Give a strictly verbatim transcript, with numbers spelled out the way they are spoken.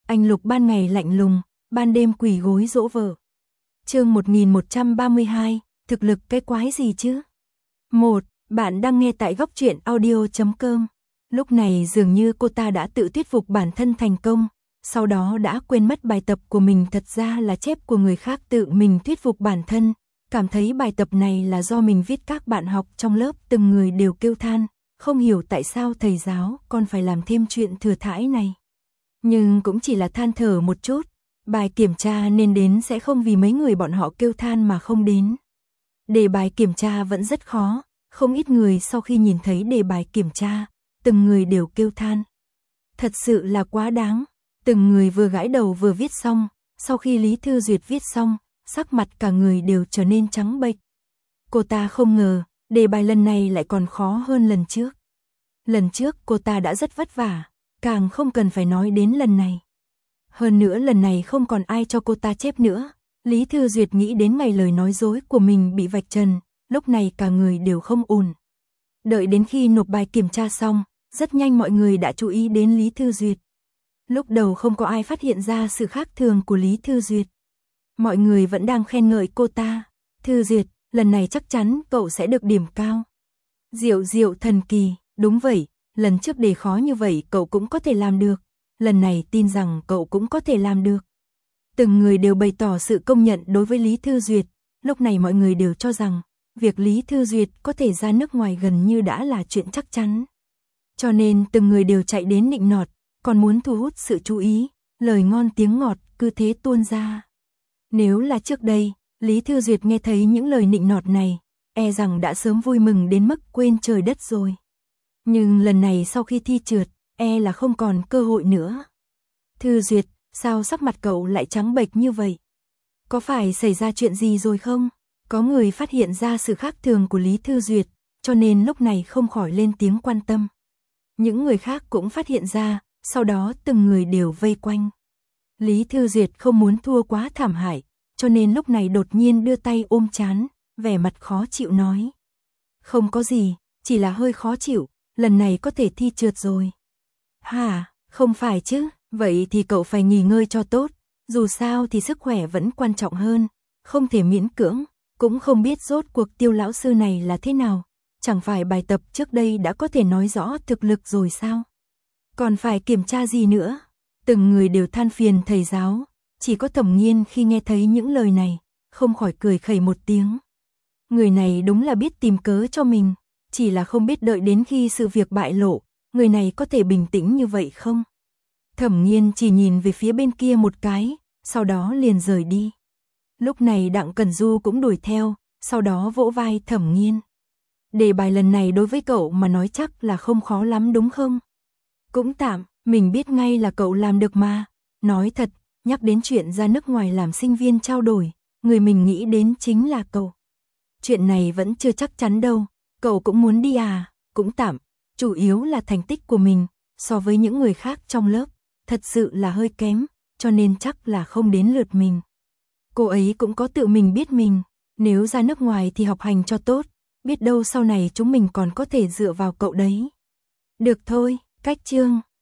Anh Lục ban ngày lạnh lùng, ban đêm quỳ gối dỗ vợ. Chương một nghìn một trăm ba mươi hai, thực lực cái quái gì chứ? một. Bạn đang nghe tại góc truyện audio chấm com. Lúc này dường như cô ta đã tự thuyết phục bản thân thành công, sau đó đã quên mất bài tập của mình thật ra là chép của người khác tự mình thuyết phục bản thân, cảm thấy bài tập này là do mình viết. Các bạn học trong lớp từng người đều kêu than, không hiểu tại sao thầy giáo còn phải làm thêm chuyện thừa thãi này. Nhưng cũng chỉ là than thở một chút, bài kiểm tra nên đến sẽ không vì mấy người bọn họ kêu than mà không đến. Đề bài kiểm tra vẫn rất khó, không ít người sau khi nhìn thấy đề bài kiểm tra, từng người đều kêu than. Thật sự là quá đáng, từng người vừa gãi đầu vừa viết xong, sau khi Lý Thư Duyệt viết xong, sắc mặt cả người đều trở nên trắng bệch. Cô ta không ngờ, đề bài lần này lại còn khó hơn lần trước. Lần trước cô ta đã rất vất vả, càng không cần phải nói đến lần này. Hơn nữa lần này không còn ai cho cô ta chép nữa. Lý Thư Duyệt nghĩ đến ngày lời nói dối của mình bị vạch trần, lúc này cả người đều không ổn. Đợi đến khi nộp bài kiểm tra xong, rất nhanh mọi người đã chú ý đến Lý Thư Duyệt. Lúc đầu không có ai phát hiện ra sự khác thường của Lý Thư Duyệt. Mọi người vẫn đang khen ngợi cô ta. Thư Duyệt, lần này chắc chắn cậu sẽ được điểm cao. Diệu diệu thần kỳ, đúng vậy, lần trước đề khó như vậy cậu cũng có thể làm được. Lần này tin rằng cậu cũng có thể làm được. Từng người đều bày tỏ sự công nhận đối với Lý Thư Duyệt. Lúc này mọi người đều cho rằng, việc Lý Thư Duyệt có thể ra nước ngoài gần như đã là chuyện chắc chắn. Cho nên từng người đều chạy đến nịnh nọt, còn muốn thu hút sự chú ý, lời ngon tiếng ngọt cứ thế tuôn ra. Nếu là trước đây, Lý Thư Duyệt nghe thấy những lời nịnh nọt này, e rằng đã sớm vui mừng đến mức quên trời đất rồi. Nhưng lần này sau khi thi trượt, e là không còn cơ hội nữa. Thư Duyệt, sao sắc mặt cậu lại trắng bệch như vậy? Có phải xảy ra chuyện gì rồi không? Có người phát hiện ra sự khác thường của Lý Thư Duyệt, cho nên lúc này không khỏi lên tiếng quan tâm. Những người khác cũng phát hiện ra, sau đó từng người đều vây quanh. Lý Thư Duyệt không muốn thua quá thảm hại, cho nên lúc này đột nhiên đưa tay ôm trán, vẻ mặt khó chịu nói. Không có gì, chỉ là hơi khó chịu, lần này có thể thi trượt rồi. Hả, không phải chứ, vậy thì cậu phải nghỉ ngơi cho tốt, dù sao thì sức khỏe vẫn quan trọng hơn, không thể miễn cưỡng, cũng không biết rốt cuộc Tiêu lão sư này là thế nào, chẳng phải bài tập trước đây đã có thể nói rõ thực lực rồi sao? Còn phải kiểm tra gì nữa? Từng người đều than phiền thầy giáo, chỉ có Thẩm Nghiên khi nghe thấy những lời này, không khỏi cười khẩy một tiếng. Người này đúng là biết tìm cớ cho mình, chỉ là không biết đợi đến khi sự việc bại lộ, người này có thể bình tĩnh như vậy không? Thẩm Nghiên chỉ nhìn về phía bên kia một cái, sau đó liền rời đi. Lúc này Đặng Cẩn Du cũng đuổi theo, sau đó vỗ vai Thẩm Nghiên. Đề bài lần này đối với cậu mà nói chắc là không khó lắm đúng không? Cũng tạm, mình biết ngay là cậu làm được mà. Nói thật, nhắc đến chuyện ra nước ngoài làm sinh viên trao đổi, người mình nghĩ đến chính là cậu. Chuyện này vẫn chưa chắc chắn đâu, cậu cũng muốn đi à? Cũng tạm, chủ yếu là thành tích của mình, so với những người khác trong lớp, thật sự là hơi kém, cho nên chắc là không đến lượt mình. Cô ấy cũng có tự mình biết mình, nếu ra nước ngoài thì học hành cho tốt, biết đâu sau này chúng mình còn có thể dựa vào cậu đấy. Được thôi, cách chương.